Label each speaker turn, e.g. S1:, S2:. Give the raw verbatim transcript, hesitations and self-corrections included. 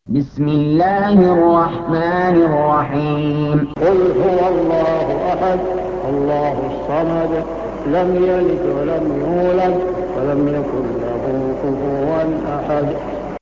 S1: بسم الله الرحمن الرحيم.
S2: قل هو الله أحد الله الصمد لم يلد ولم يولد ولم يكن له كفوا أحد.